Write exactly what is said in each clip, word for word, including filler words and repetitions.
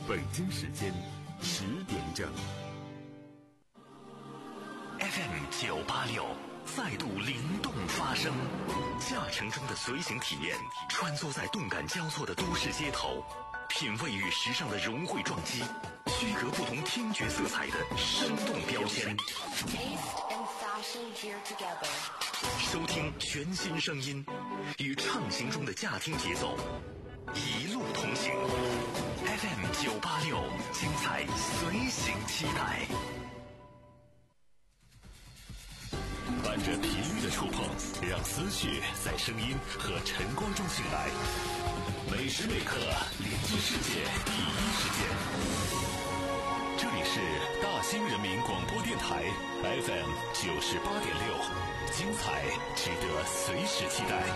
北京时间十点整。 F M 九八六再度灵动发声，驾乘中的随行体验，穿梭在动感交错的都市街头，品味与时尚的融汇撞击，区隔不同听觉色彩的生动标签。收听全新声音，与畅行中的驾听节奏，一路同行。F M 九八六，精彩随行期待。伴着频率的触碰，让思绪在声音和晨光中醒来。每时每刻连接世界第一时间。这里是大兴人民广播电台 F M 九十八点六，精彩值得随时期待。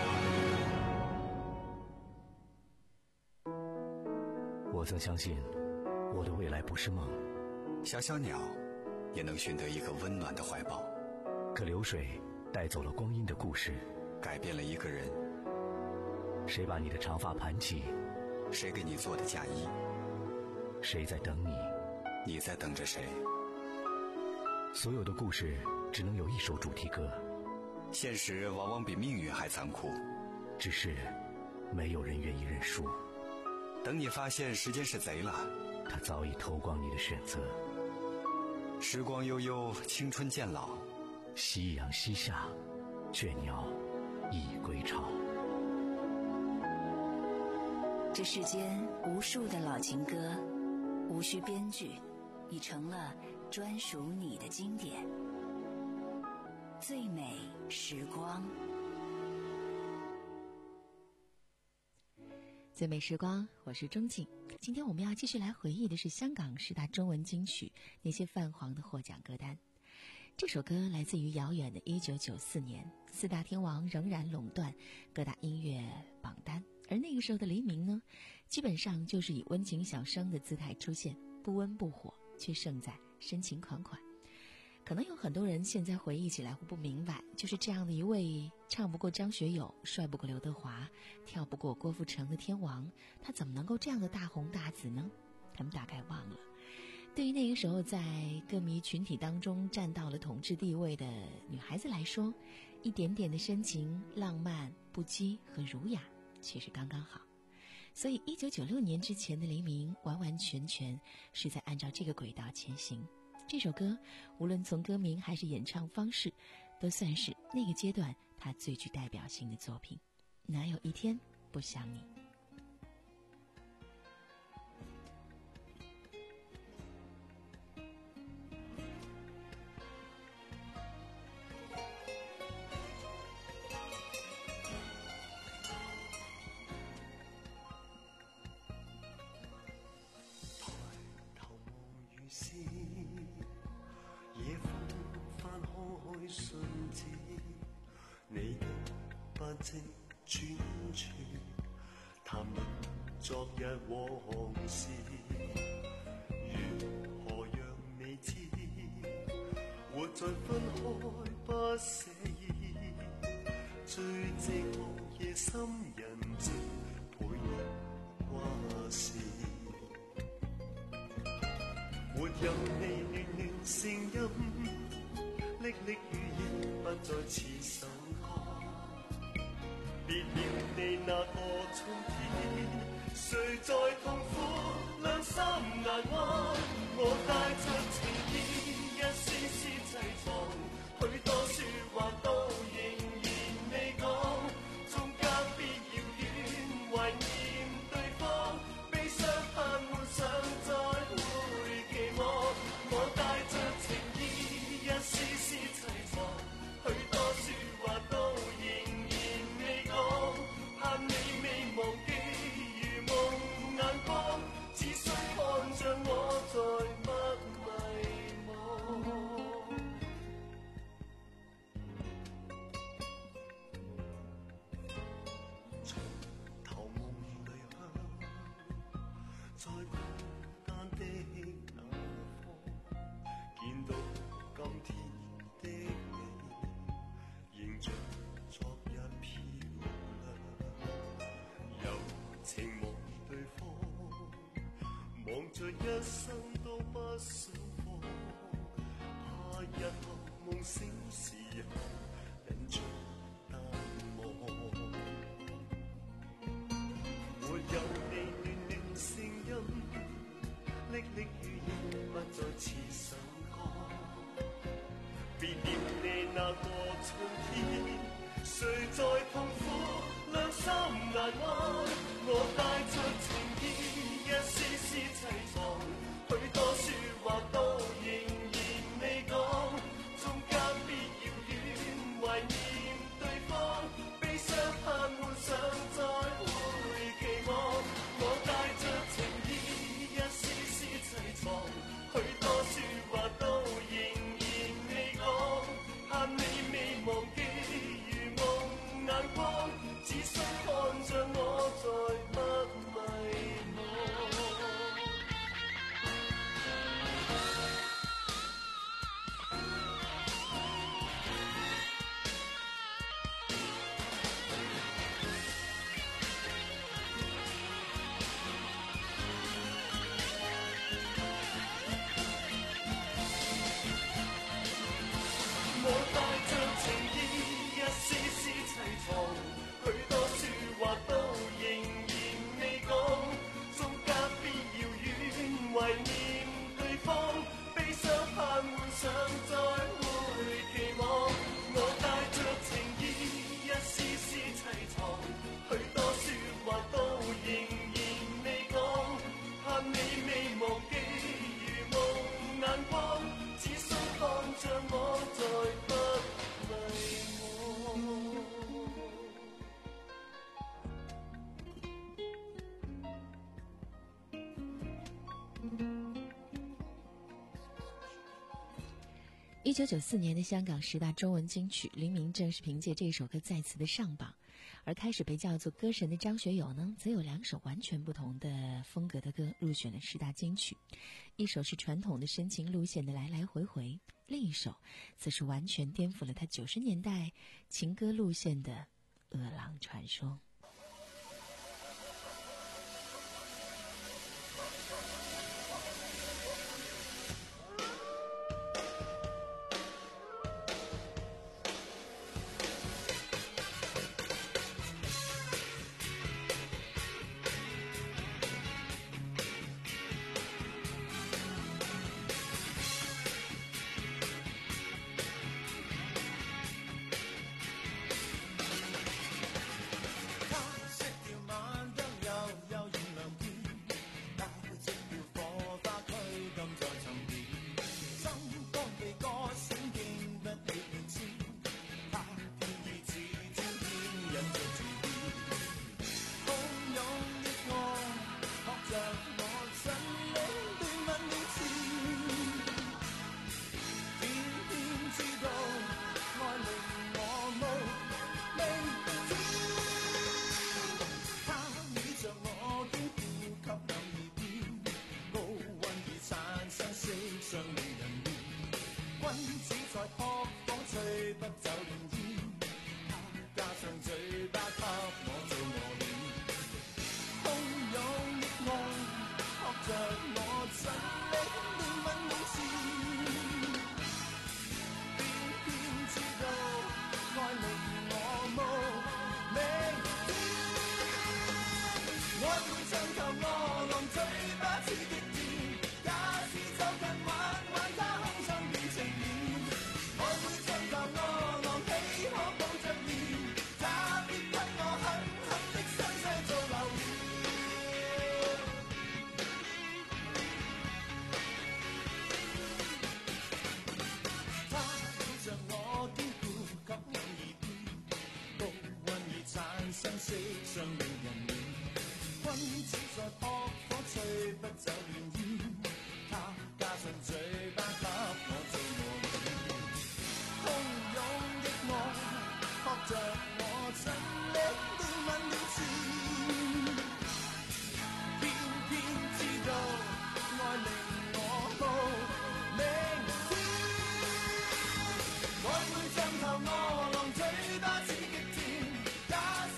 我曾相信，我的未来不是梦。 小小鸟也能寻得一个温暖的怀抱。 可流水带走了光阴的故事， 改变了一个人。 谁把你的长发盘起？ 谁给你做的嫁衣？ 谁在等你？ 你在等着谁？ 所有的故事只能有一首主题歌。 现实往往比命运还残酷， 只是没有人愿意认输。 等你发现时间是贼了， 他早已偷光你的选择。 时光悠悠，青春渐老， 夕阳西下，倦鸟已归巢。 这世间无数的老情歌，无需编剧，已成了专属你的经典。最美时光， 最美时光，我是钟静。今天我们要继续来回忆的是香港十大中文金曲那些泛黄的获奖歌单。这首歌来自于遥远的一九九四年，四大天王仍然垄断各大音乐榜单，而那个时候的黎明呢，基本上就是以温情小生的姿态出现，不温不火，却胜在深情款款。可能有很多人现在回忆起来会不明白，就是这样的一位唱不过张学友，帅不过刘德华，跳不过郭富城的天王，他怎么能够这样的大红大紫呢？他们大概忘了，对于那个时候在歌迷群体当中占到了统治地位的女孩子来说，一点点的深情、浪漫、不羁和儒雅其实刚刚好。所以一九九六年之前的黎明完完全全是在按照这个轨道前行。这首歌无论从歌名还是演唱方式，都算是那个阶段他最具代表性的作品。哪有一天不想你。 夜風翻開信紙，你的不證轉傳，談論昨日往事，如何讓你知，活在分開不捨意，最寂寞夜深人靜，陪你掛事。沒有你暖暖聲音，淅瀝語言不再似首歌。別了你那個春天，誰在痛苦兩心難安？我帶着情意一絲絲悽藏，許多説話都仍然未講，中間必要遠懷念對方，悲傷盼幻想再會期望。我帶着情意一絲絲悽藏，許多説話都仍然未講，盼你未忘記如夢眼光，只需看着我再不迷惘。從頭夢裏鄉，在孤單的那方，見到今天的你，仍像昨日漂亮，柔情望對方，望着一生都不想放，怕日後夢醒時候人盡淡忘。沒有你暖暖聲音，淅淅雨煙不再似首歌。別了你那個春天，誰在痛苦兩心難安？我帶着情意一絲絲悽藏，許多説話都仍然未講，中間必要戀懷念對方，悲傷盼幻想再會期望。我帶着情意一絲絲悽藏，許多説話都仍然未講，盼你未忘記如夢眼光，只需看着我再不迷惘。我帶着情意一絲絲悽藏，許多説話都仍然未講，中間必要戀懷念對方，悲傷盼幻想再會期望。我帶着情意一絲絲悽藏，許多説話都仍然未講，盼你未忘記如夢眼光，只需看着我再不迷惘。 一九九四年的香港十大中文金曲，林明正是凭借这首歌再次的上榜，而开始被叫做歌神的张学友呢，则有两首完全不同的风格的歌入选了十大金曲，一首是传统的深情路线的来来回回，另一首则是完全颠覆了他九十年代情歌路线的饿狼传说。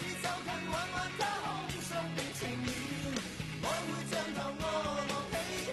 愛會像頭餓狼，嘴巴似極甜，愛會像頭餓狼，喜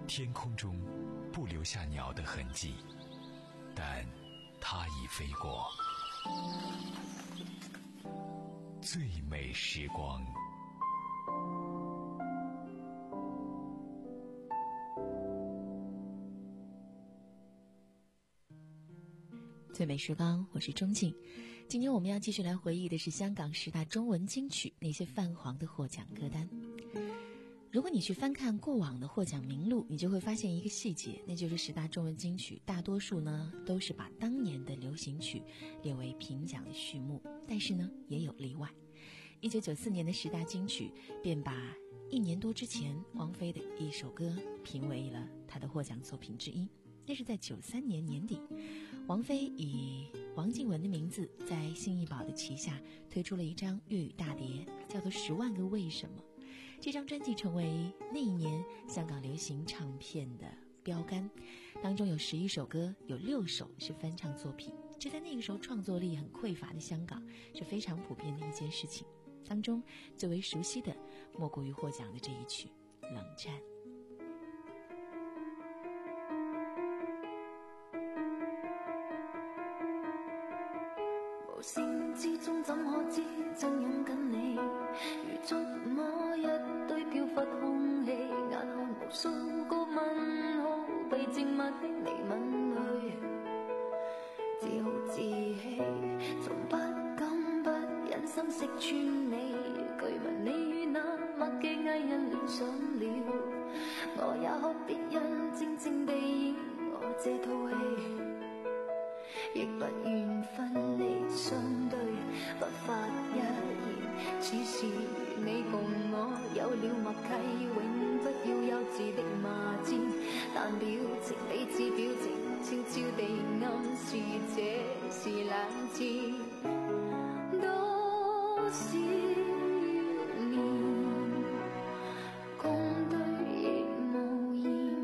天空中不留下鸟的痕迹，但它已飞过。最美时光。 最美时光，我是钟静。今天我们要继续来回忆的是香港十大中文金曲那些泛黄的获奖歌单。如果你去翻看过往的获奖名录，你就会发现一个细节，那就是十大中文金曲大多数呢都是把当年的流行曲列为评奖的序幕，但是呢也有例外。一九九四年的十大金曲便把一年多之前王菲的一首歌评为了她的获奖作品之一。那是在九三年年底，王菲以王靖雯的名字在新艺宝的旗下推出了一张粤语大碟，叫做《十万个为什么》。这张专辑成为那一年香港流行唱片的标杆，当中有十一首歌，有六首是翻唱作品，这在那个时候创作力很匮乏的香港是非常普遍的一件事情。当中最为熟悉的莫过于获奖的这一曲《冷战》。 無聲之中怎可知真擁緊你，如觸摸一堆飄忽空氣，眼看無數個問號被靜默的你吻淚，自豪自棄，從不敢不忍心識穿你，據聞你與那默嘅藝人戀上了，我也學別人靜靜地演我這套戲，亦不願分離相對，不發一言，只是你共我有了默契，永不要幼稚的罵戰，但表情彼此表情悄悄地暗示這是冷戰，多少年共對亦無言，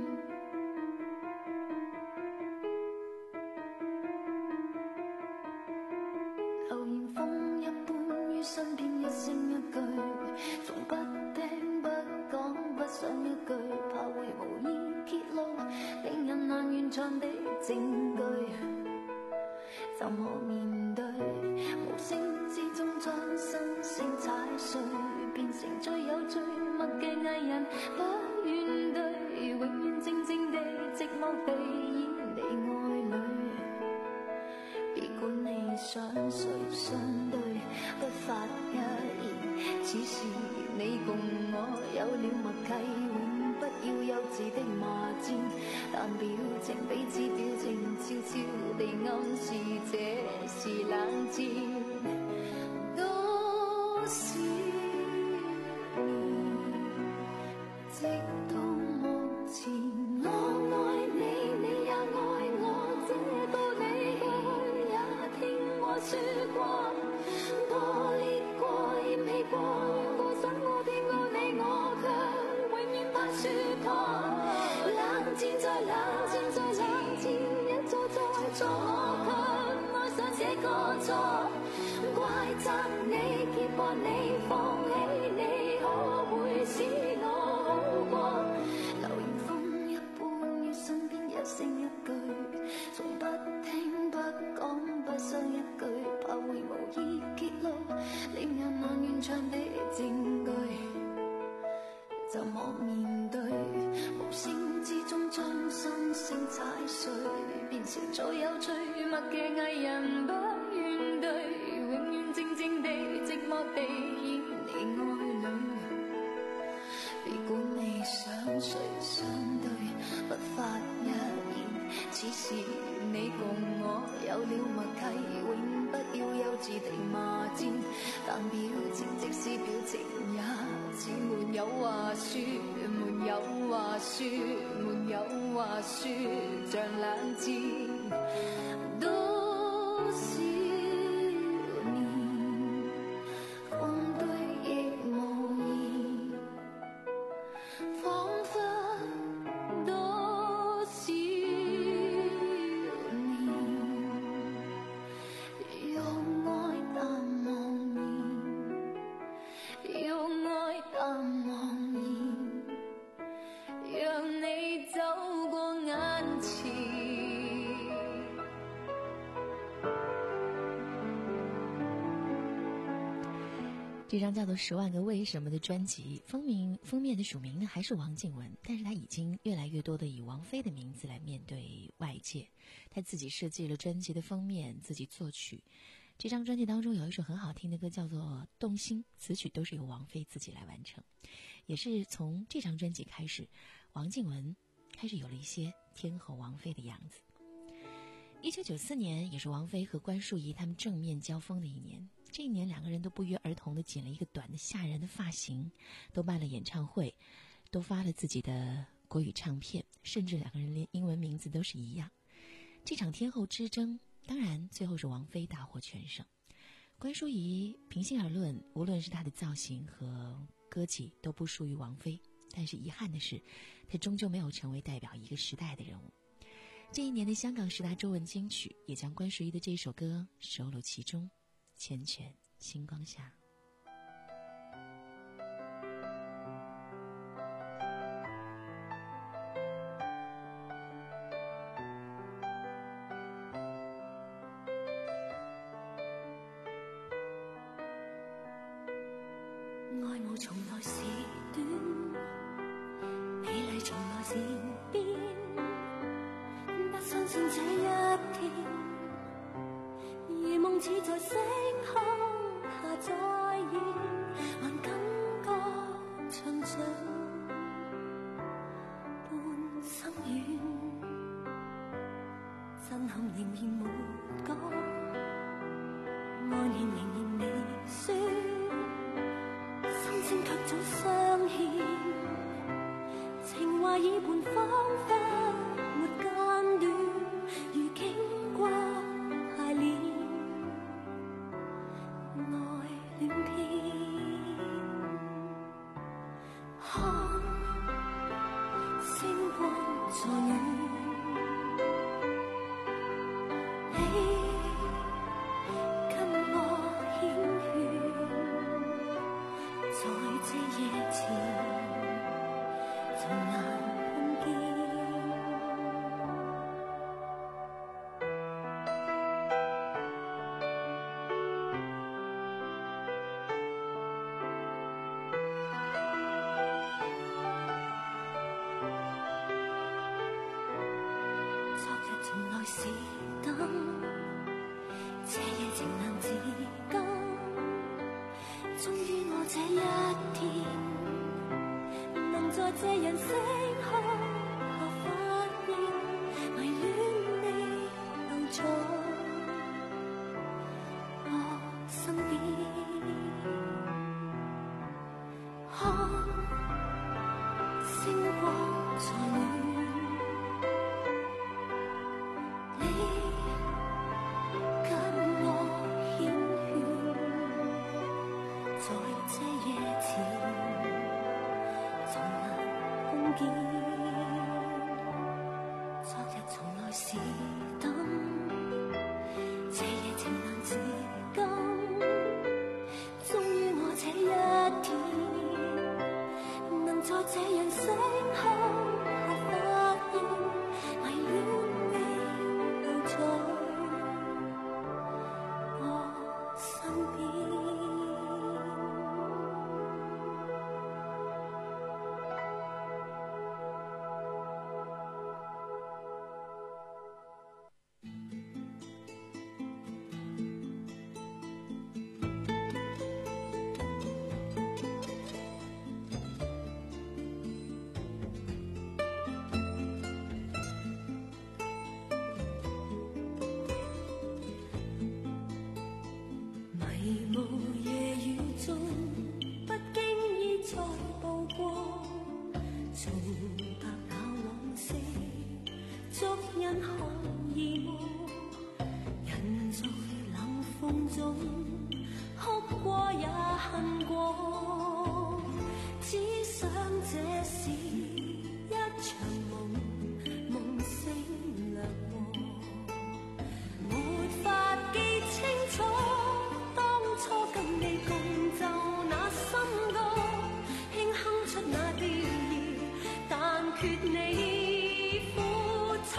流言風一般於身邊一聲一句，從不聽不講不想一句，怕會無意揭露令人難完場的證據，怎可面對無聲之中將心聲踩碎，變成最有最默嘅藝人，不願對，永遠靜靜地寂寞地演你愛侶，別管你想誰相對，不發一言，只是你共我有了默契，永不要幼稚的罵戰，但表情彼此表情悄悄地暗示這是冷戰，多少年直到目前，我愛你，你也愛我，這道理也聽我說過，破裂過厭棄過，過想我的愛你，我卻永遠怕說破，冷戰再冷戰再冷戰，一錯再錯，我卻愛上這個錯，怪責你揭破你放棄你，可會使我好過，流言風一般於身邊一聲一句，從不聽不講不想一句，怕會無意揭露令人難完場的證據，怎可面對無聲之中將心聲踩碎，變成最有最默嘅藝人，不願對，永遠靜靜地寂寞地演你愛侶，別管你想誰相對，不發一言，只是你共我有了默契，永不要幼稚地罵戰，但表情即使表情也似沒有話說，沒有話說，沒有話說，像冷戰，多少年共對亦無言，彷彿多少年用愛淡忘面，用愛淡忘面，讓你走这张叫做《十万个为什么》的专辑，封名封面的署名呢还是王靖雯，但是他已经越来越多的以王菲的名字来面对外界。他自己设计了专辑的封面，自己作曲。这张专辑当中有一首很好听的歌叫做《动心》，词曲都是由王菲自己来完成。也是从这张专辑开始，王靖雯开始有了一些天后王菲的样子。一九九四年也是王菲和关淑怡他们正面交锋的一年。这一年两个人都不约而同地剪了一个短的吓人的发型，都办了演唱会，都发了自己的国语唱片，甚至两个人连英文名字都是一样。这场天后之争当然最后是王菲大获全胜。关淑怡平心而论，无论是她的造型和歌技都不输于王菲，但是遗憾的是她终究没有成为代表一个时代的人物。这一年的香港十大中文金曲也将关淑怡的这首歌收录其中，缱绻星光下。 愛慕從來是短，美麗從來是變，不相信這一天，如夢似在星空下再現，還感覺長長半生遠，震撼仍然沒講，愛念仍然未說，心聲卻早相牽，情話已半彷彿沒間斷，如經過排練，愛戀篇。看星光在遠，你跟我牽牽，在這夜前從難碰見。昨日前來是燈，這夜情難自禁，終於我這一天能在這人星空下發現，迷戀你留在我身邊。看星光在遠，你跟我牽牽，在這夜前從難碰見。昨日從來是燈，這夜情難自禁，終於我這一天能在這人星空下發現，迷戀你留在我身邊。迷霧夜雨中，不經意再步過，做白那往昔，足印可以摸。人在冷風中，哭過也恨過，只想這是一場夢，夢醒掠過，沒法記清楚。初跟你共奏那新歌，輕哼出那調兒，但缺你撫親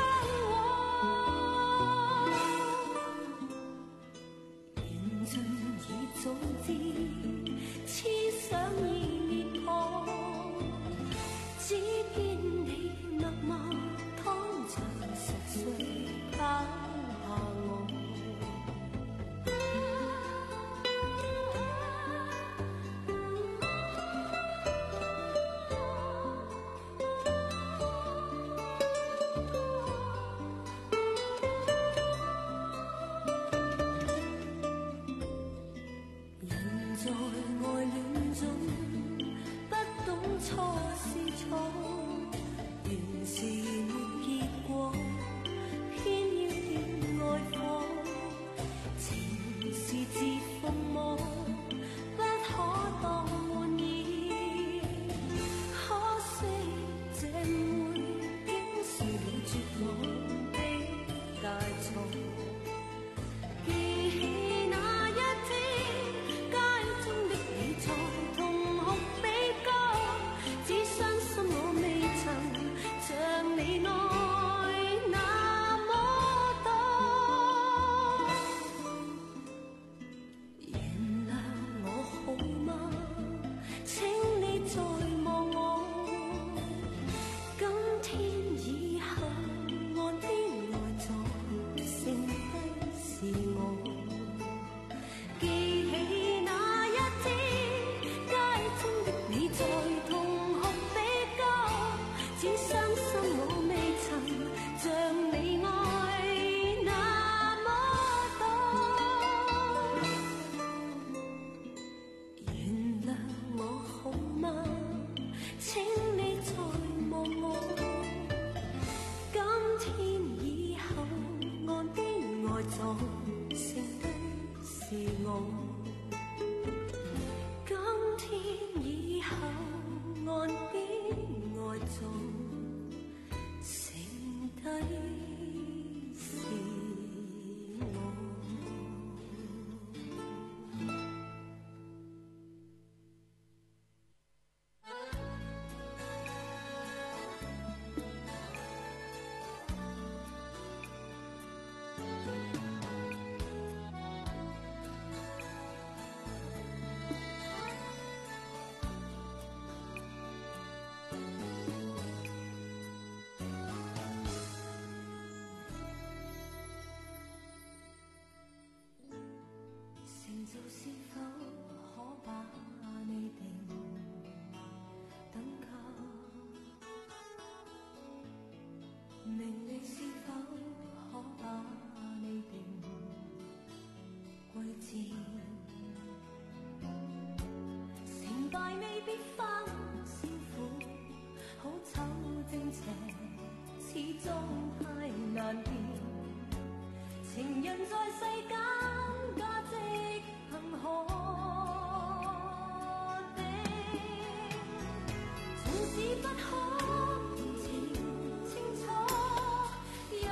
我。緣盡已早知， 在爱恋中不懂错是错，原是没结果，偏要恋爱火，情是自封魔，不可当玩意。可惜这会竟是你绝望的大错。记起那一天，街中的你在痛哭悲歌，只伤心我未曾像你爱那么多。原谅我好嗎？請你再望我，今天以後岸邊愛在剩低是我。記起那一天，街中的你在痛哭悲歌，只傷心我未曾像你愛那麼多。原諒我好嗎？請你再望我，今天以後岸邊愛在剩低是我。今天以後岸邊愛在剩低是我。成就是否可把你定等級，名利是否可把你定貴賤，成敗未必分先苦，好醜正邪始終太難辨，情人在世間價值憑可定，縱使不可情清楚，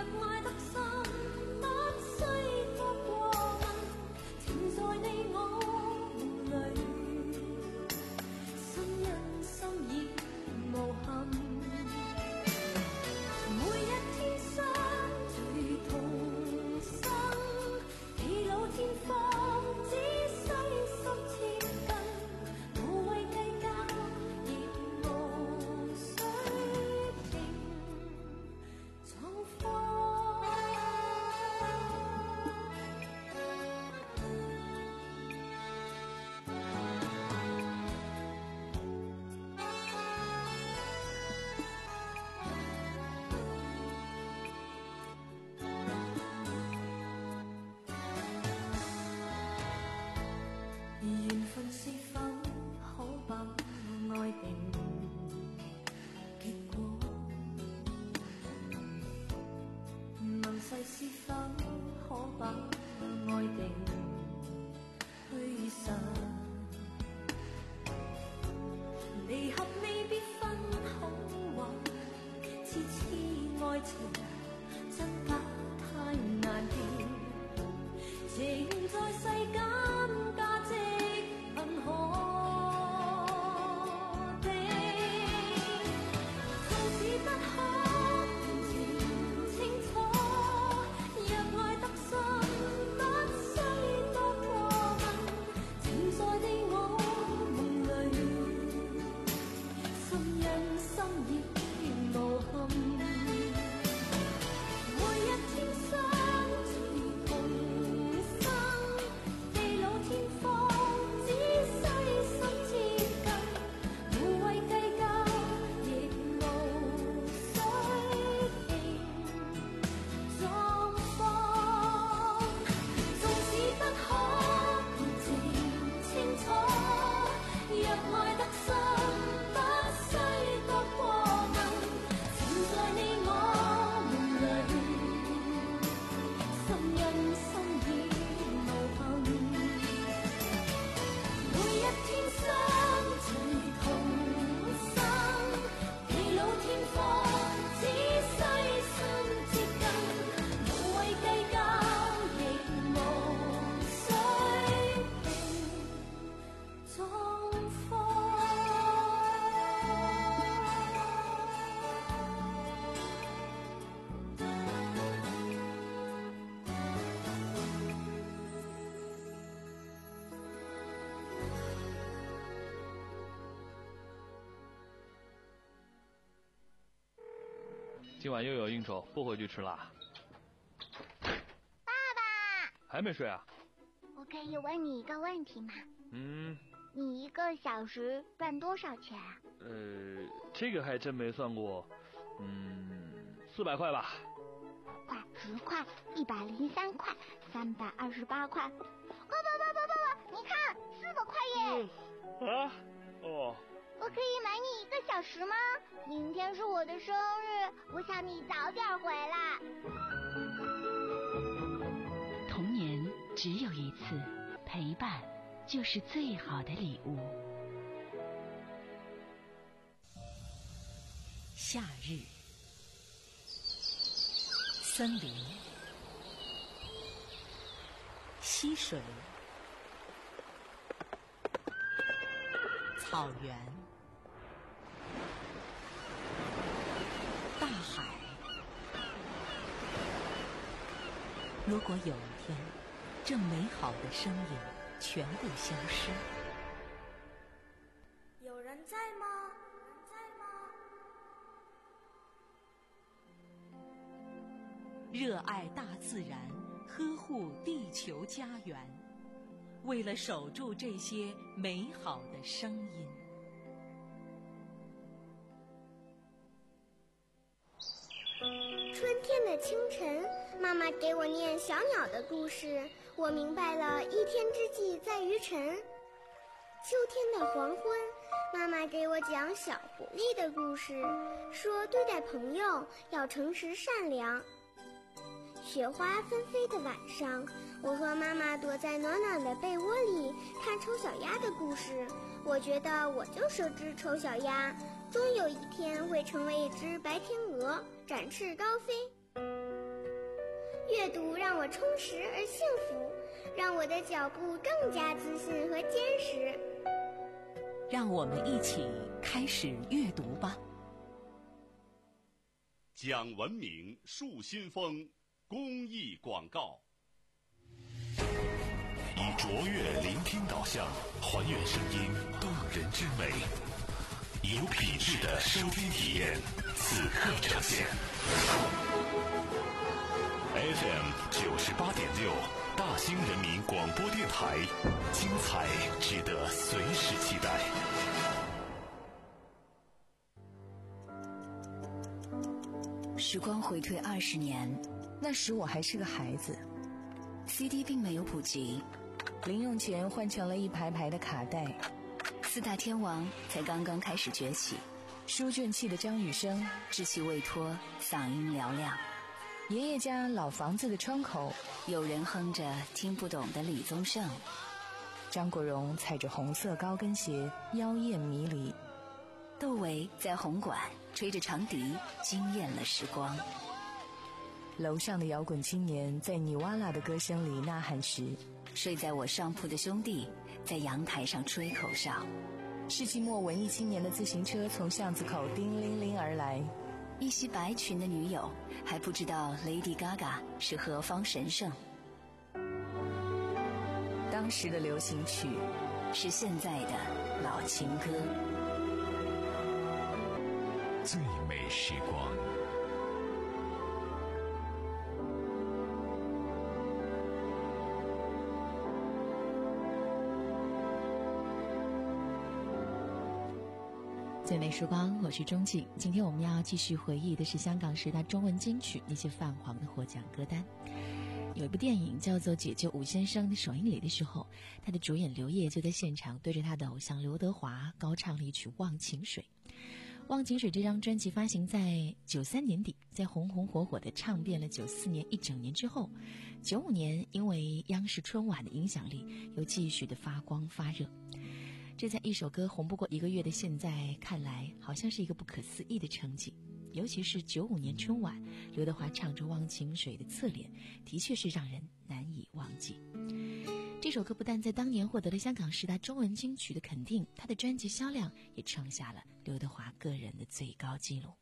今晚又有应酬，不回去吃啦。 爸爸， 还没睡啊？ 我可以问你一个问题吗？ 嗯。 你一个小时赚多少钱啊？ 呃，这个还真没算过。嗯，四百块吧。 快，十块，一百零三块，三百二十八块。爸爸爸爸爸爸，你看，四百块耶！ 嗯、啊？哦。 我可以买你一个小时吗？明天是我的生日，我想你早点回来。 童年只有一次，陪伴就是最好的礼物。夏日，森林，溪水，草原，大海。如果有一天，这美好的声音全部消失， 有人在吗？在吗？ 热爱大自然，呵护地球家园，为了守住这些美好的声音。 春天的清晨，妈妈给我念小鸟的故事，我明白了一天之计在于晨。秋天的黄昏，妈妈给我讲小狐狸的故事，说对待朋友要诚实善良。雪花纷飞的晚上，我和妈妈躲在暖暖的被窝里看丑小鸭的故事，我觉得我就是只丑小鸭，终有一天会成为一只白天鹅，展翅高飞。阅读让我充实而幸福，让我的脚步更加自信和坚实。 让我们一起开始阅读吧。 讲文明树新风公益广告。以卓越聆听导向，还原声音动人之美，有品质的收听体验，此刻呈现。F M 九十八点六，大兴人民广播电台，精彩值得随时期待。 时光回退二十年，那时我还是个孩子 ，C D 并没有普及，零用钱换成了一排排的卡带，四大天王才刚刚开始崛起，书卷气的张雨生稚气未脱，嗓音嘹亮。爷爷家老房子的窗口，有人哼着听不懂的李宗盛。张国荣踩着红色高跟鞋，妖艳迷离。窦唯在红馆吹着长笛，惊艳了时光。楼上的摇滚青年在尼瓦拉的歌声里呐喊时，睡在我上铺的兄弟在阳台上吹口哨。世纪末文艺青年的自行车从巷子口叮铃铃而来。一袭白裙的女友还不知道 Lady Gaga 是何方神圣。当时的流行曲是现在的老情歌。 最美时光， 最美时光，我是钟静。今天我们要继续回忆的是香港十大中文金曲那些泛黄的获奖歌单。有一部电影叫做《解救吴先生》的首映礼的时候，他的主演刘烨就在现场对着他的偶像刘德华高唱了一曲《忘情水》。《忘情水》这张专辑发行在九三年底，在红红火火的唱遍了九四年一整年之后，九五年因为央视春晚的影响力，又继续的发光发热。这在一首歌红不过一个月的现在看来，好像是一个不可思议的成绩。尤其是九五年春晚，刘德华唱着《忘情水》的侧脸，的确是让人难以忘记。这首歌不但在当年获得了香港十大中文金曲的肯定，他的专辑销量也创下了刘德华个人的最高纪录。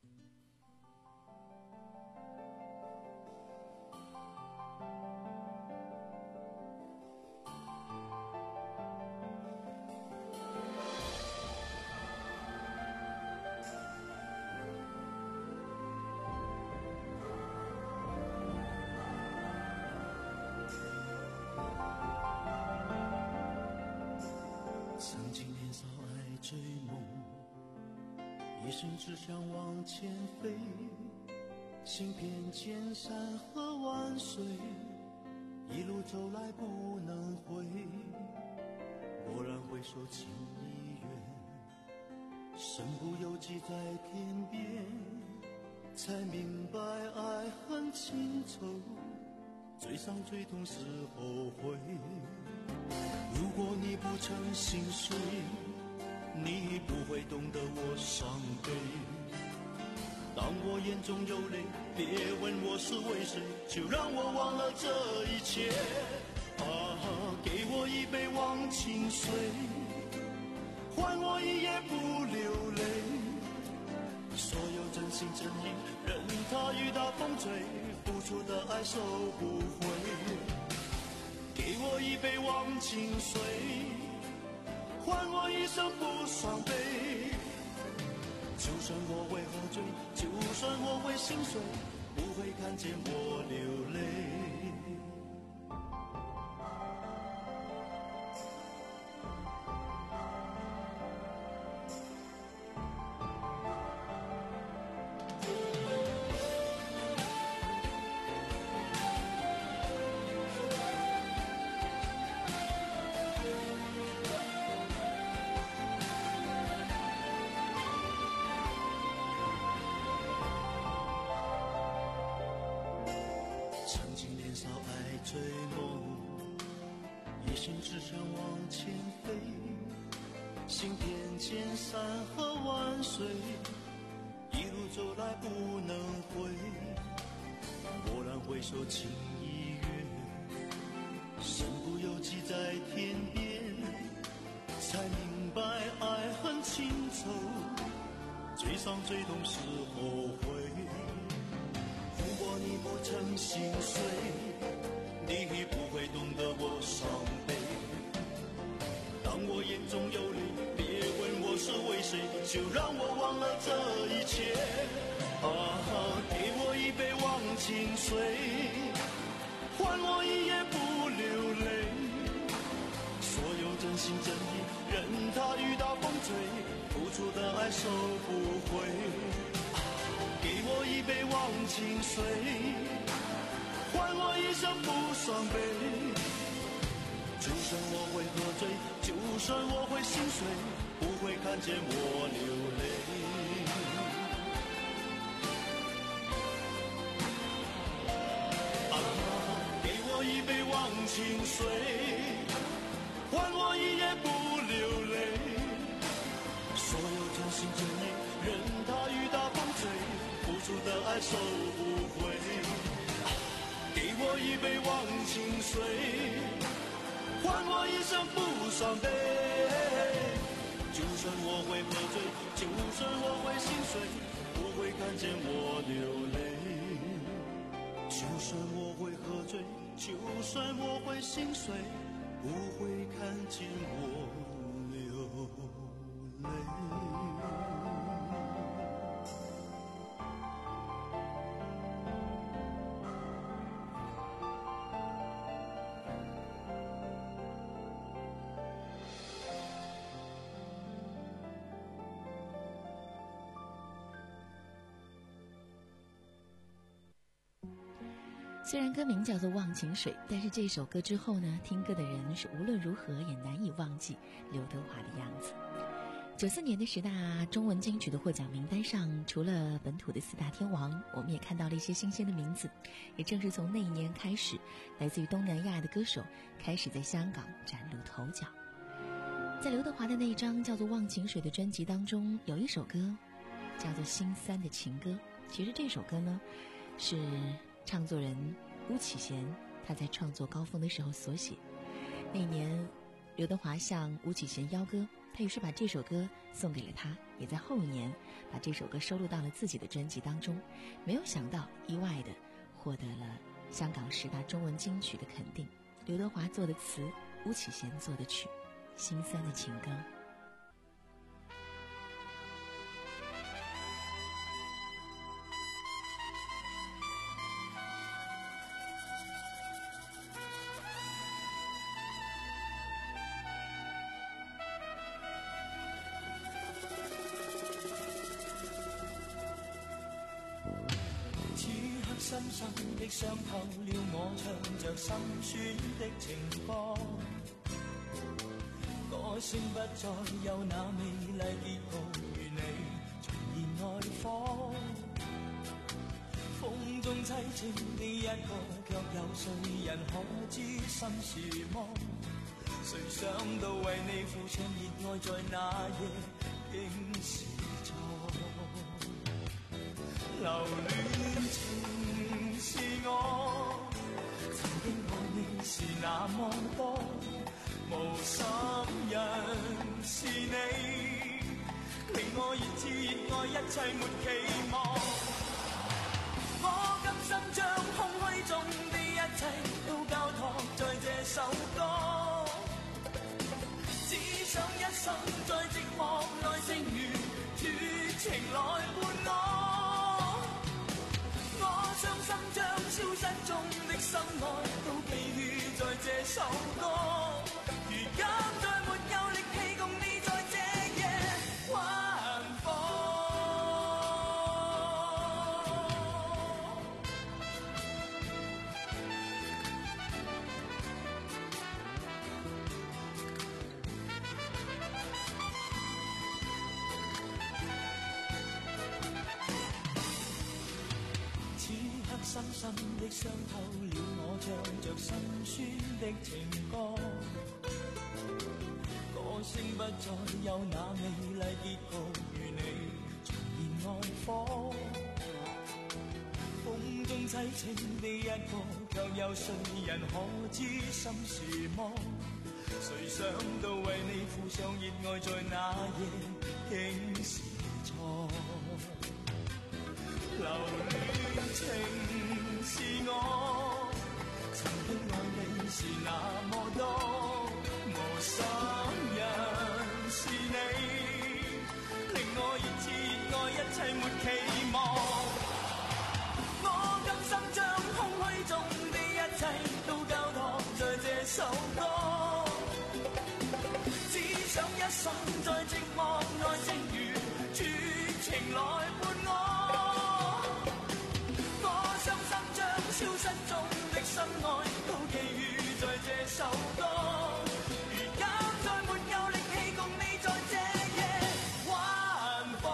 一生只想往前飞，行遍千山和万水，一路走来不能回。蓦然回首，情已远，身不由己在天边，才明白爱恨情仇，最伤最痛是后悔。如果你不曾心碎，你不会懂得我伤悲。当我眼中有泪，别问我是为谁，就让我忘了这一切。啊，给我一杯忘情水，换我一夜不流泪。所有真心真意，任它雨打风吹，付出的爱收不回。给我一杯忘情水，换我一生不伤悲。就算我会喝醉，就算我会心碎，不会看见我流泪。追梦，一心只想往前飞，行遍千山和万水，一路走来不能回。蓦然回首，情已远，身不由己在天边，才明白爱恨情仇，最伤最痛是后悔。如果你不曾心碎，你不会懂得我伤悲。当我眼中有泪，别问我是为谁，就让我忘了这一切。啊，给我一杯忘情水，换我一夜不流泪。所有真心真意，任它雨打风吹，付出的爱收不回。给我一杯忘情水，换我一生不伤悲。就算我会喝醉，就算我会心碎，不会看见我流泪。啊，给我一杯忘情水，换我一夜不流泪。所有真心真意，任它雨打风吹，付出的爱收不回。给我一杯忘情水，换我一生不伤悲。就算我会喝醉，就算我会心碎，不会看见我流泪。就算我会喝醉，就算我会心碎，不会看见我流泪。 虽然歌名叫做《忘情水》，但是这首歌之后呢，听歌的人是无论如何也难以忘记刘德华的样子。九四年的十大中文金曲的获奖名单上，除了本土的四大天王，我们也看到了一些新鲜的名字。也正是从那一年开始，来自于东南亚的歌手开始在香港崭露头角。在刘德华的那一张叫做《忘情水》的专辑当中，有一首歌叫做《心酸的情歌》。其实这首歌呢，是唱作人巫启贤他在创作高峰的时候所写。那一年刘德华向巫启贤邀歌，他于是把这首歌送给了他，也在后一年把这首歌收录到了自己的专辑当中。没有想到意外的获得了香港十大中文金曲的肯定。刘德华做的词，巫启贤做的曲，心酸的情歌。 深深的傷透了我唱着心酸的情歌，歌聲不再有那美麗結局，與你重燃愛火。風中凄清的一個，卻有誰人可知心是麼？誰想到為你付上熱愛，在那夜竟是錯。留戀情是我，曾經愛你是那麼多，無心人是你，令我熱熾熱愛，一切沒期望。我甘心將空虛中的一切都交託在這首歌，只想一生在寂寞內剩餘絕情來伴我。我傷心將消失中的心愛都寄予在這首歌，如今再沒有力氣共你在這夜還放。深深的傷透了我唱着心酸的情歌，歌聲不再有那美麗結局，與你重燃愛火。風中凄清的一個，卻有誰人可知心是麼？誰想到為你付上熱愛，在那夜竟是錯。留戀情是我，曾經愛你是那麼多，無心人是你，令我熱熾熱愛，一切沒期望。我甘心將空虛中的一切都交託在這首歌，只想一生在寂寞內剩餘絕情來伴我。消失中的心愛都寄予在這首歌，如今再沒有力氣共你在這夜還放。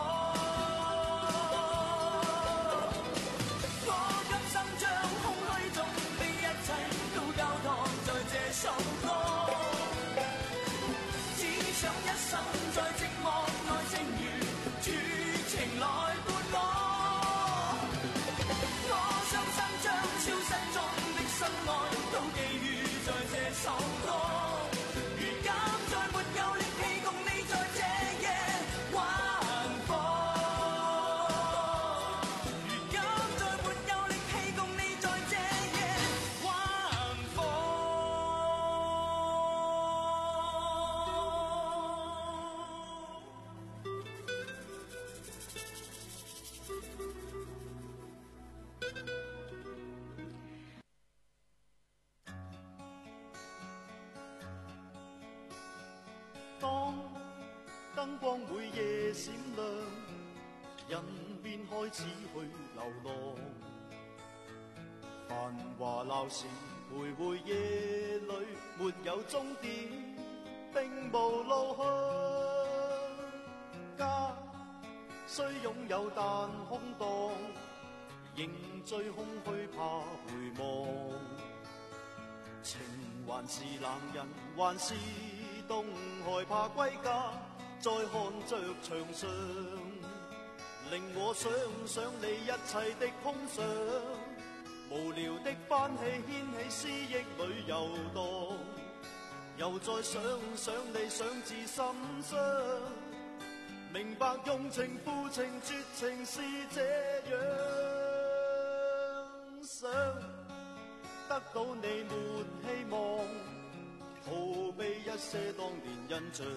我甘心將空虛中的一切都交託在這首歌，只想一生在寂寞內剩餘絕情來伴我。消失中的心愛都寄予在這首歌，如今再沒有力氣共你在這夜還放。如今再沒有力氣共你在這夜還放。 當燈光每夜閃亮，人便開始去流浪。繁華鬧市徘徊夜裏，沒有終點，並無路向。家雖擁有但空蕩，仍最空虛怕回望。情還是冷人，還是凍害怕歸家，再看着牆上，令我想想你一切的空想。無聊的翻戲掀起思憶裏遊蕩，又再想想你想至心傷。明白用情負情絕情是這樣，想得到你沒希望，逃避一些當年印象，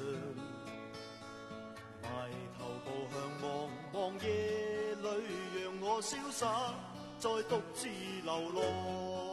埋頭步向望，望夜裏讓我瀟灑，再獨自流浪。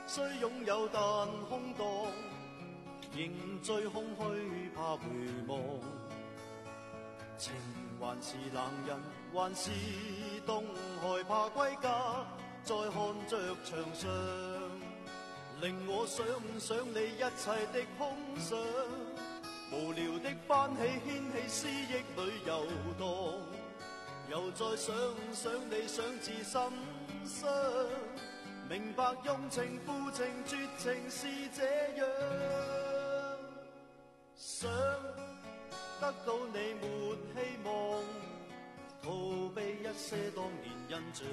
雖擁有但空蕩，仍最空虛怕回望。情還是冷人，還是凍，害怕歸家，再看着牆上，令我想想你一切的空想。無聊的翻起掀起思憶裏遊蕩，又再想想你想至心傷，明白用情負情絕情是這樣，想得到你沒希望，逃避一些當年印象，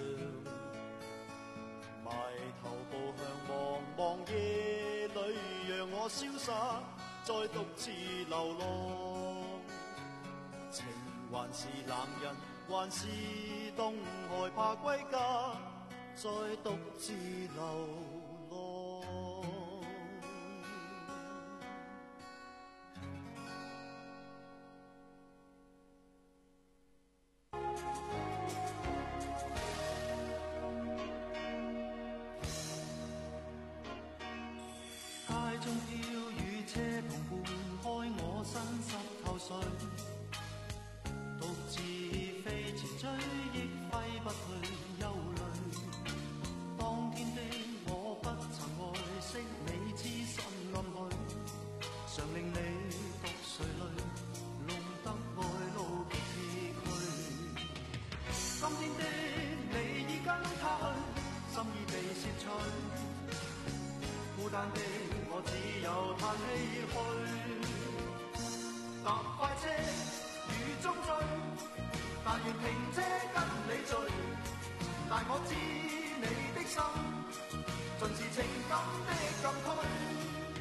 埋頭步向茫茫夜裏，讓我瀟灑再獨自流浪。情還是冷人，還是凍，害怕歸家，再獨自流浪。 街中飄雨車同伴開我身濕透水，獨自飛前追憶揮不去憂慮。當天的我不曾愛惜你痴心暗許，常令你獨垂淚，弄得愛路極唏噓。今天的你已跟他去，心已被竊取，孤單的我只有嘆唏噓。搭快車雨中追，但願停車跟你醉，但我知你的心盡是情感的禁區。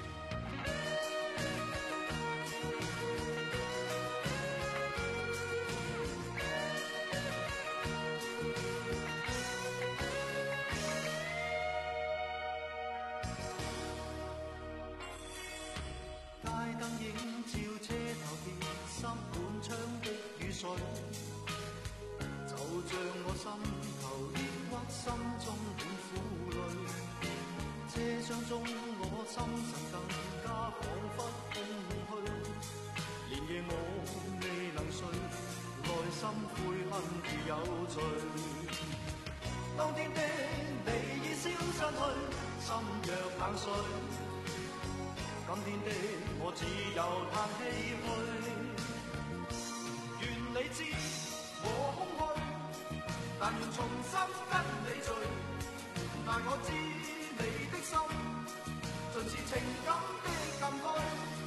就像我心頭抑鬱，心中滿苦淚。車廂中我心神更加彷彿空虛，連夜我未能睡，內心悔恨如有罪。當天的你已消失去，心若冷水。今天的我只有嘆唏噓。願你知我空虛，但願重新跟你聚。但我知你的心盡是情感的禁區。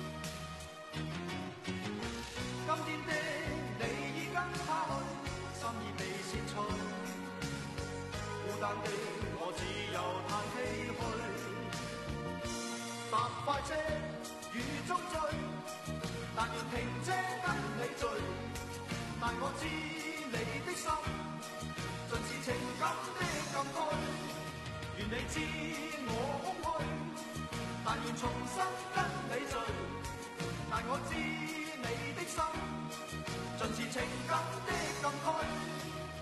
今天的你已跟他去，心已被竊取。孤單的我只有嘆唏噓。搭快車雨中追，但願停車跟你聚。但我知你的心盡是情感的禁區。願你知我空虛，但願重新跟你聚。但我知你的心盡是情感的禁區。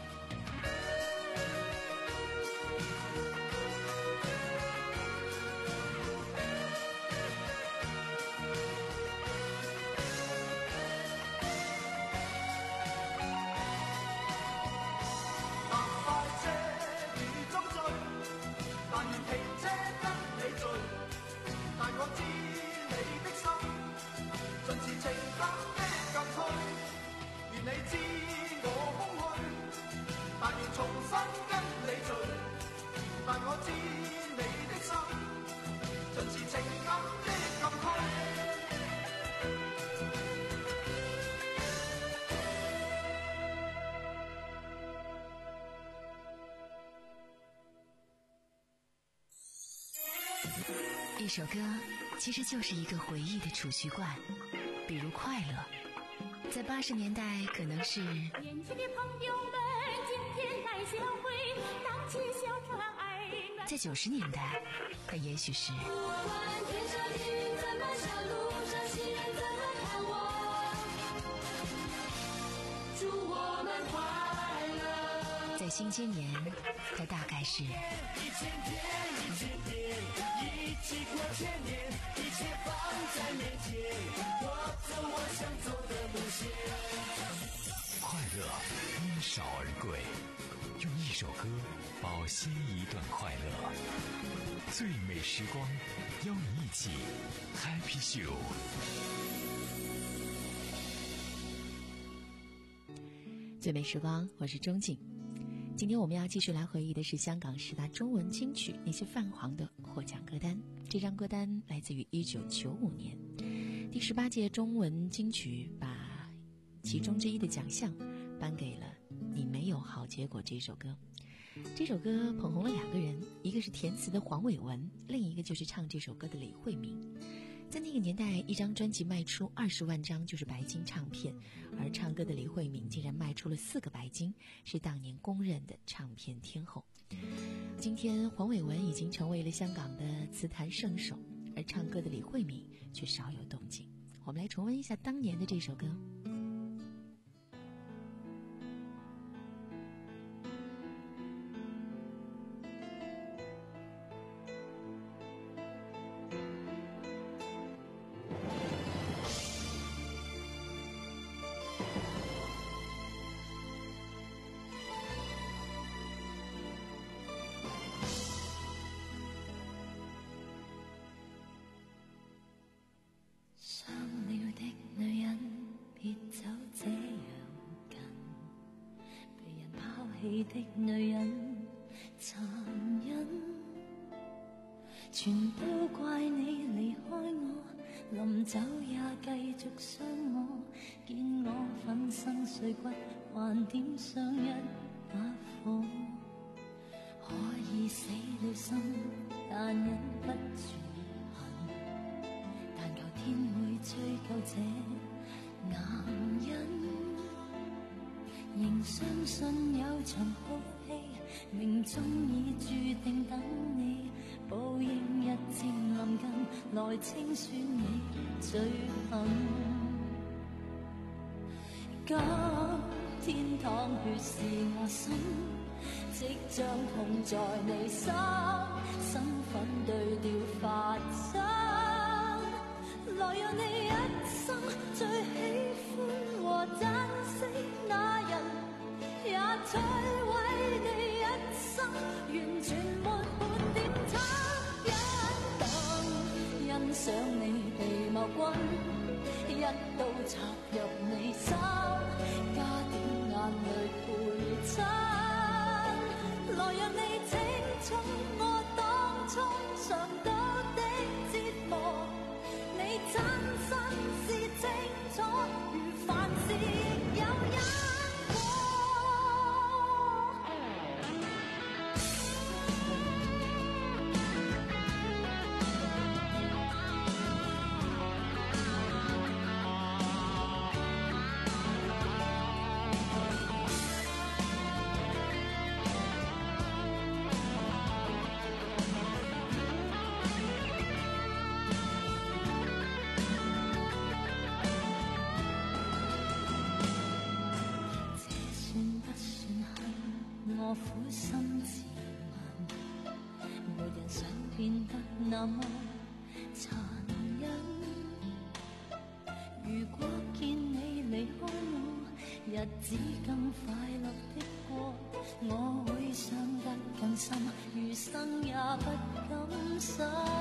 你知我空虛，但願重新跟你聚。但我知你的心盡是情感的禁區。 一首歌其实就是一个回忆的储蓄罐，比如快乐。在八十年代可能是年轻的朋友们今天来相会，荡起小船儿暖。 在九十年代它也许是我问天上的云怎么笑，路上行人怎么看我，祝我们快乐。 在新些年，它大概是一千天，一千天，一起过千年，一切放在面前，我走我想走的路线。 快乐因少而贵，用一首歌饱吸一段快乐。最美时光，邀你一起 Happy Show。 最美时光，我是钟静。今天我们要继续来回忆的是香港十大中文金曲那些泛黄的获奖歌单。这张歌单来自于一九九五年，第十八届中文金曲把其中之一的奖项颁给了《你没有好结果》这首歌。这首歌捧红了两个人，一个是填词的黄伟文，另一个就是唱这首歌的李慧敏。在那个年代，一张专辑卖出二十万张就是白金唱片，而唱歌的李慧敏竟然卖出了四个白金，是当年公认的唱片天后。今天黄伟文已经成为了香港的词坛圣手，而唱歌的李慧敏却少有动静。我们来重温一下当年的这首歌。 的女人殘忍，全都怪你離開我，臨走也繼續傷我，見我粉身碎骨，還點上一把火，可以死了心，但忍不住恨，但求天會追究這男人。仍相信有場好戲，命中已注定等你，報應日漸臨近，來清算你罪行。今天淌血是我心，即將痛在你心，身份對調發生，來讓你一生最喜歡和珍惜那人，也摧毀你一生，完全沒半點惻隱。等欣賞你被謀君，一刀插入你心，加點眼淚陪襯，來讓你清楚我當初嘗到的折磨，你真心是清楚，如凡事亦有因。我苦心自問，沒人想變得那麼殘忍。如果見你離開我，日子更快樂的過，我會傷得更深，餘生也不甘心。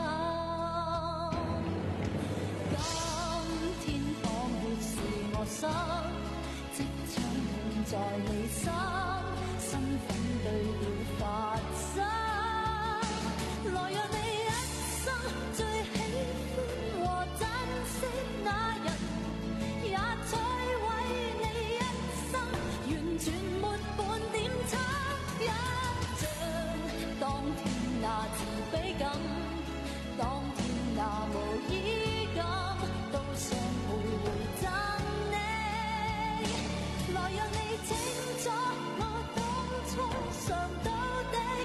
今天淌血是我心，即將痛在你心，身份對調發生，來讓你一生最喜歡和珍惜那人，也摧毀你一生，完全沒半點惻隱。像當天那自卑感，當天那無依感，都想會回贈你，來讓你清楚我當初嘗到的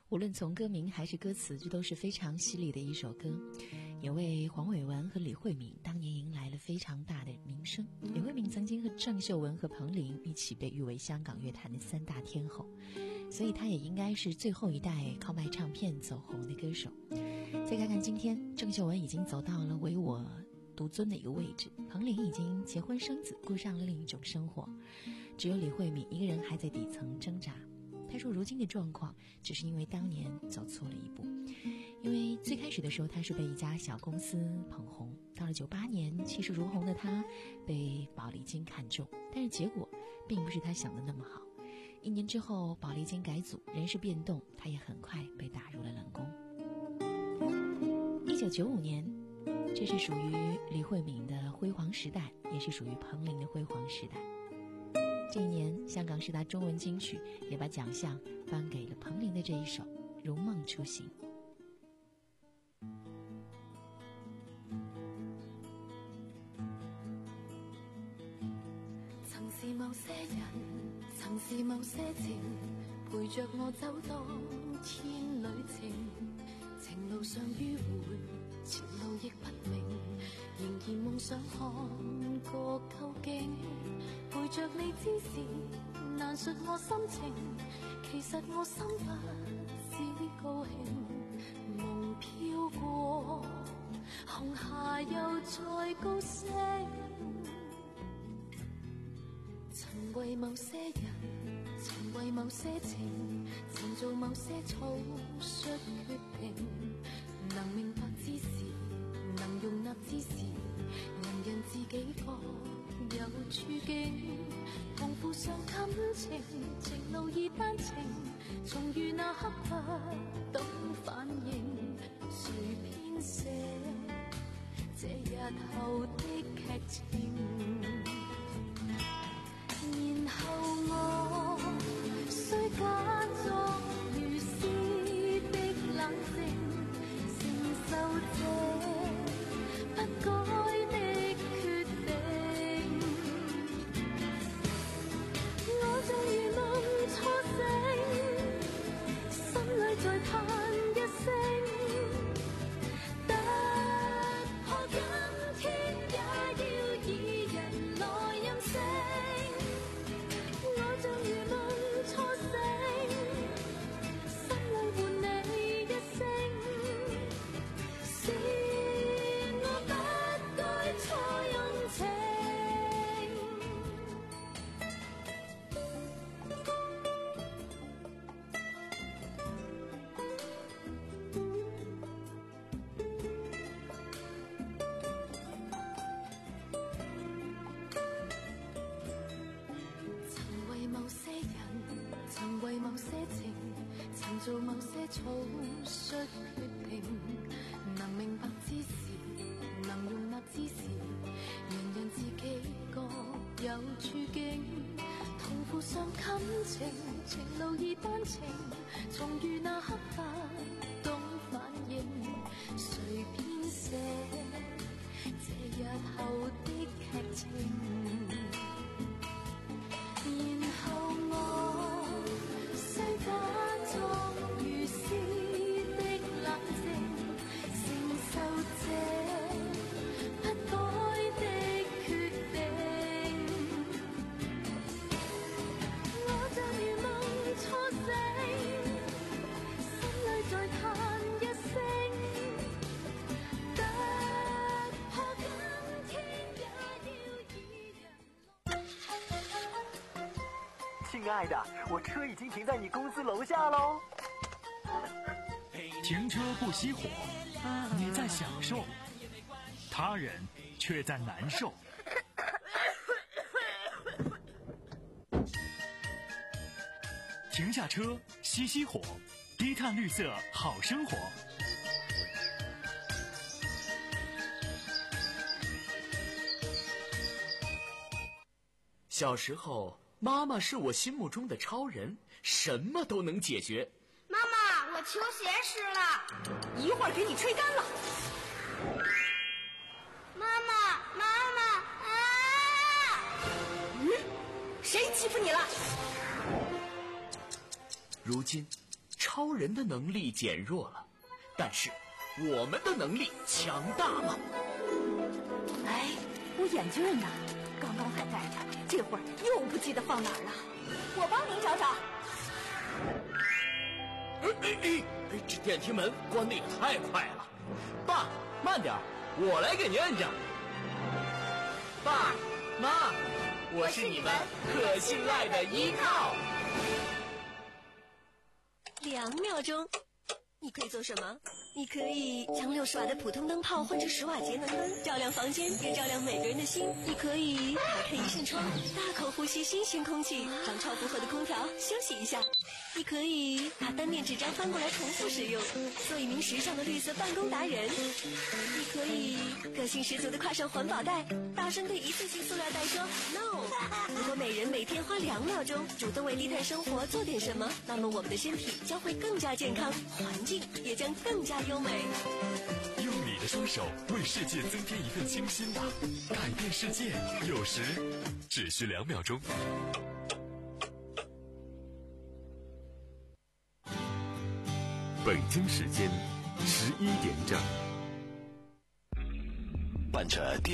无论从歌名还是歌词，这都是非常犀利的一首歌，也为黄伟文和李慧敏当年迎来了非常大的名声。李慧敏曾经和郑秀文和彭羚一起被誉为香港乐坛的三大天后，所以她也应该是最后一代靠卖唱片走红的歌手。再看看今天，郑秀文已经走到了唯我独尊的一个位置，彭羚已经结婚生子，过上了另一种生活，只有李慧敏一个人还在底层挣扎。他说如今的状况只是因为当年走错了一步，因为最开始的时候他是被一家小公司捧红，到了九八年气势如虹的他被宝丽金看中，但是结果并不是他想的那么好。一年之后宝丽金改组，人事变动，他也很快被打入了冷宫。一九九五年，这是属于李慧敏的辉煌时代，也是属于彭羚的辉煌时代。这一年，香港十大中文金曲也把奖项颁给了彭羚的这一首《如梦初醒》。 曾是某些人，曾是某些情，陪着我走多天旅程，情路上迂回，前路亦不明，仍然夢想看個究竟。陪着你之時，難述我心情，其實我心不只高興。夢飄過，紅霞又再高升。曾為某些人，曾為某些情，曾做某些草率決定。能明白之時，能容納之時，人人自己各有處境，同負上感情，情路已單程，重遇那刻不懂反應，誰編寫這日後的劇情？然後我需假裝如詩的冷靜，承受這不該的決定。我像如夢初醒，心裏在嘆一聲，突破今天也要以人來任性。我像如夢初醒，心裏換你一聲，是我不該錯用情。曾為某些人，曾為某些情，曾做某些草率決定。能明白之時，能容納之時，人人自己各有處境。同負上感情，情路已單程，重遇那刻不懂反應，誰編寫這日後的劇情？然後我需假裝如詩的冷靜，承受這不該的決定。我像如夢初醒，心裏在嘆一聲，突破今天也要以人。 亲爱的，我车已经停在你公司楼下喽。 停车不熄火，你在享受，他人却在难受。停下车，熄熄火，低碳绿色好生活。 小时候，妈妈是我心目中的超人，什么都能解决。 妈妈，我球鞋湿了， 一会儿给你吹干了。 妈妈，妈妈啊！ 嗯，谁欺负你了？ 如今，超超人的能力减弱了，但是我们的能力强大了。 哎，我眼镜呢？刚刚还在这儿，这会儿又不记得放哪儿了。我帮您找找。 哎哎哎，这电梯门关得也太快了。爸，慢点，我来给您摁着。爸妈，我是你们可信赖的依靠。 两秒钟，你可以做什么？你可以将六十瓦的普通灯泡换成十瓦节能灯，照亮房间，也照亮每个人的心。你可以打开一扇窗，大口呼吸新鲜空气，让超负荷的空调休息一下。你可以把单面纸张翻过来重复使用，做一名时尚的绿色办公达人。你可以个性十足的跨上环保袋，大声对一次性塑料袋说 no。 如果每人每天花两秒钟主动为低碳生活做点什么，那么我们的身体将会更加健康，环境也将更加优美。 用你的双手为世界增添一份清新吧，改变世界有时只需两秒钟。 北京时间十一点整， 伴着电